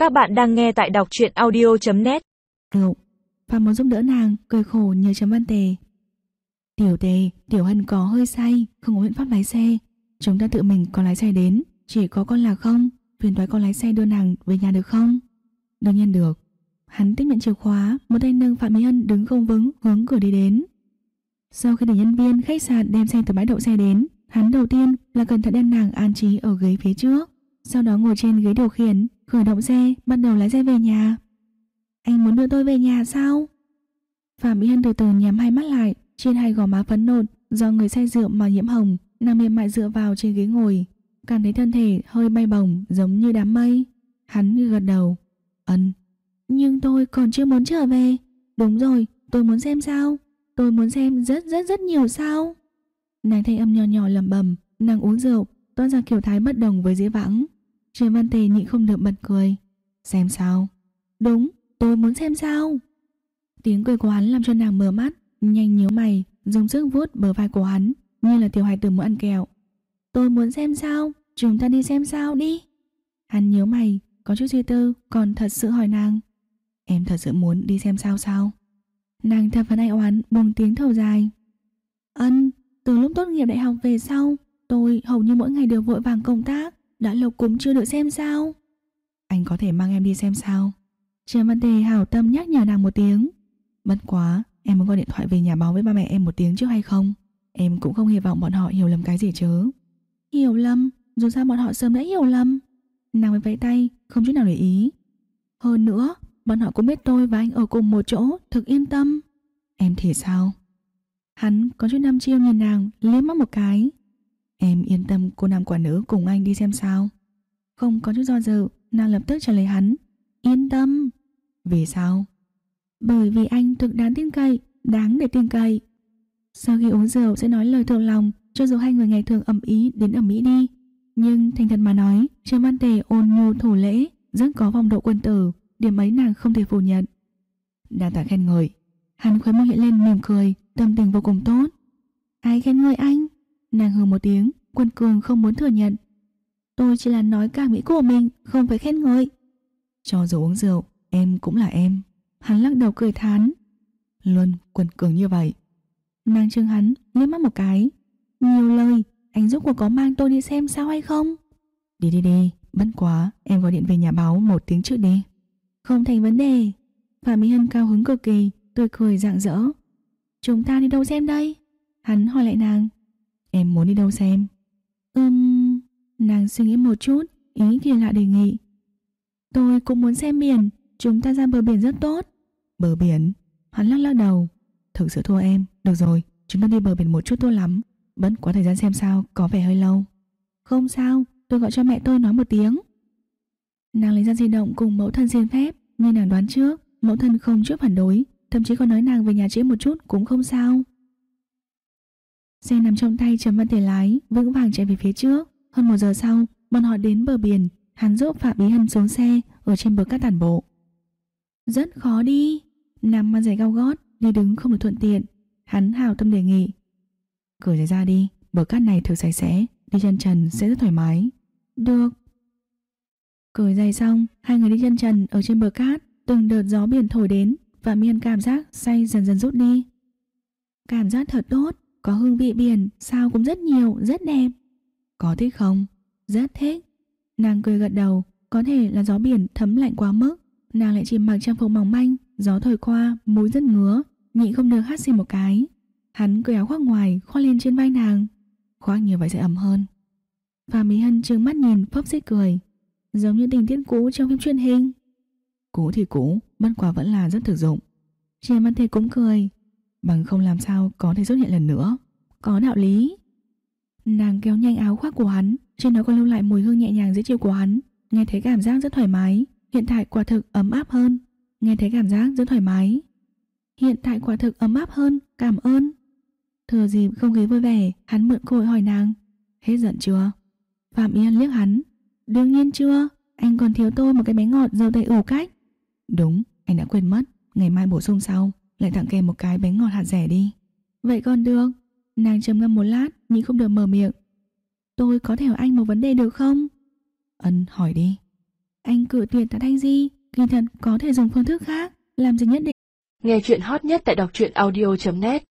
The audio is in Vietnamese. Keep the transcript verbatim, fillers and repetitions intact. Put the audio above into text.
Các bạn đang nghe tại đọc truyện audio chấm net. Rượu, Phạm muốn giúp đỡ nàng, cười khổ nhờ Trầm Văn Tề. Tiểu Tề, Tiểu Hân có hơi say, không có biện pháp lái xe. Chúng ta tự mình có lái xe đến, chỉ có con là không. Phiền toái con lái xe đưa nàng về nhà được không? Đương nhiên được. Hắn tiếp nhận chìa khóa, một tay nâng Phạm Mỹ Hân đứng không vững hướng cửa đi đến. Sau khi để nhân viên khách sạn đem xe từ bãi đậu xe đến, hắn đầu tiên là cẩn thận đem nàng an trí ở ghế phía trước, sau đó ngồi trên ghế điều khiển, khởi động xe, bắt đầu lái xe về nhà. Anh muốn đưa tôi về nhà sao? Phạm Mỹ Hân từ từ nhắm hai mắt lại, trên hai gò má phấn nộn do người say rượu mà nhiễm hồng, nàng mềm mại dựa vào trên ghế ngồi, cảm thấy thân thể hơi bay bổng giống như đám mây. Hắn gật đầu. Ân. Nhưng tôi còn chưa muốn trở về. Đúng rồi, tôi muốn xem sao. Tôi muốn xem rất rất rất nhiều sao. Nàng thanh âm nhỏ nhỏ lẩm bẩm, nàng uống rượu, toát ra kiểu thái bất đồng với dĩ vãng. Trầm Văn Tề nhịn không được bật cười. Xem sao? Đúng, tôi muốn xem sao. Tiếng cười của hắn làm cho nàng mở mắt, nhanh nhíu mày, dùng sức vuốt bờ vai của hắn, như là tiểu hài tử muốn ăn kẹo. Tôi muốn xem sao, chúng ta đi xem sao đi. Hắn nhíu mày, có chút suy tư, còn thật sự hỏi nàng. Em thật sự muốn đi xem sao sao? Nàng thập phần ai oán, buông tiếng thở dài. Ân, từ lúc tốt nghiệp đại học về sau, tôi hầu như mỗi ngày đều vội vàng công tác, đã lâu cũng chưa được xem sao. Anh có thể mang em đi xem sao? Trầm Văn Tề hảo tâm nhắc nhở nàng một tiếng. Bất quá, em muốn gọi điện thoại về nhà báo với ba mẹ em một tiếng trước hay không? Em cũng không hy vọng bọn họ hiểu lầm cái gì chứ. Hiểu lầm? Dù sao bọn họ sớm đã hiểu lầm. Nàng mới vẫy tay, không chút nào để ý. Hơn nữa, bọn họ cũng biết tôi và anh ở cùng một chỗ, thực yên tâm. Em thì sao? Hắn có chút đăm chiêu nhìn nàng, liếc mắt một cái. Em yên tâm cô nam quả nữ cùng anh đi xem sao. Không có chút do dự, nàng lập tức trả lời hắn. Yên tâm. Vì sao? Bởi vì anh thực đáng tin cậy, đáng để tin cậy. Sau khi uống rượu sẽ nói lời thực lòng, cho dù hai người ngày thường ầm ĩ đến ầm ĩ đi. Nhưng thành thật mà nói, Trầm Văn Tề ôn nhu thủ lễ, rất có phong độ quân tử, điểm ấy nàng không thể phủ nhận. Đa tạ khen ngợi. Hắn khóe môi hiện lên mỉm cười, tâm tình vô cùng tốt. Ai khen ngợi anh? Nàng hừ một tiếng, Quân Cường không muốn thừa nhận. Tôi chỉ là nói cảm nghĩ của mình, không phải khen ngợi. Cho dù uống rượu, em cũng là em. Hắn lắc đầu cười thán. Luôn Quân Cường như vậy. Nàng trừng hắn, liếc mắt một cái. Nhiều lời, anh rốt cuộc có mang tôi đi xem sao hay không? Đi đi đi, bất quá em gọi điện về nhà báo một tiếng trước đi. Không thành vấn đề. Phạm Mỹ Hân cao hứng cực kỳ, tươi cười rạng rỡ. Chúng ta đi đâu xem đây? Hắn hỏi lại nàng. Em muốn đi đâu xem? Ừm... Nàng suy nghĩ một chút, ý kỳ lạ đề nghị. Tôi cũng muốn xem biển, chúng ta ra bờ biển rất tốt. Bờ biển? Hắn lắc lắc đầu. Thực sự thua em, được rồi, chúng ta đi bờ biển một chút tốt lắm. Bất quá thời gian xem sao có vẻ hơi lâu. Không sao, tôi gọi cho mẹ tôi nói một tiếng. Nàng lấy ra di động cùng mẫu thân xin phép. Như nàng đoán trước, mẫu thân không chút phản đối, thậm chí còn nói nàng về nhà trễ một chút cũng không sao. Xe nằm trong tay Trầm Văn Tề lái, vững vàng chạy về phía trước. Hơn một giờ sau, bọn họ đến bờ biển. Hắn giúp Phạm Mỹ Hân xuống xe ở trên bờ cát tản bộ. Rất khó đi. Nàng mang giày cao gót, đi đứng không được thuận tiện. Hắn hào tâm đề nghị. Cởi giày ra đi, bờ cát này thực sạch sẽ, đi chân trần sẽ rất thoải mái. Được. Cởi giày xong, hai người đi chân trần ở trên bờ cát. Từng đợt gió biển thổi đến, Phạm Mỹ Hân cảm giác say dần dần rút đi. Cảm giác thật tốt, có hương vị biển, sao cũng rất nhiều, rất đẹp. Có thích không? Rất thích. Nàng cười gật đầu, có thể là gió biển thấm lạnh quá mức. Nàng lại chỉ mặc trang phục mỏng manh, gió thổi qua, mũi rất ngứa, nhịn không được hắt xì một cái. Hắn cởi áo khoác ngoài, khoác lên trên vai nàng. Khoác như vậy sẽ ấm hơn. Phạm Mỹ Hân trừng mắt nhìn, phốc xích cười. Giống như tình tiết cũ trong phim truyền hình. Cũ thì cũ, bất quá vẫn là rất thực dụng. Trầm Văn Tề cũng cười. Bằng không làm sao có thể xuất hiện lần nữa. Có đạo lý. Nàng kéo nhanh áo khoác của hắn, trên đó còn lưu lại mùi hương nhẹ nhàng dễ chịu của hắn. Nghe thấy cảm giác rất thoải mái. Hiện tại quả thực ấm áp hơn. Nghe thấy cảm giác rất thoải mái. Hiện tại quả thực ấm áp hơn, cảm ơn. Thừa dịp không khí vui vẻ, hắn mượn cơ hội hỏi nàng. Hết giận chưa? Phạm Yên liếc hắn. Đương nhiên chưa, anh còn thiếu tôi một cái bánh ngọt dâu tây ủ cách. Đúng, anh đã quên mất, ngày mai bổ sung sau, lại tặng kèm một cái bánh ngọt hạt dẻ đi. Vậy còn được. Nàng trầm ngâm một lát, nhưng không được mở miệng. Tôi có thể hỏi anh một vấn đề được không? Ân, hỏi đi. Anh cự tuyệt Tạ Thanh Di, kỳ thật có thể dùng phương thức khác, làm gì nhất định. Nghe chuyện hot nhất tại đọc truyện audio chấm net.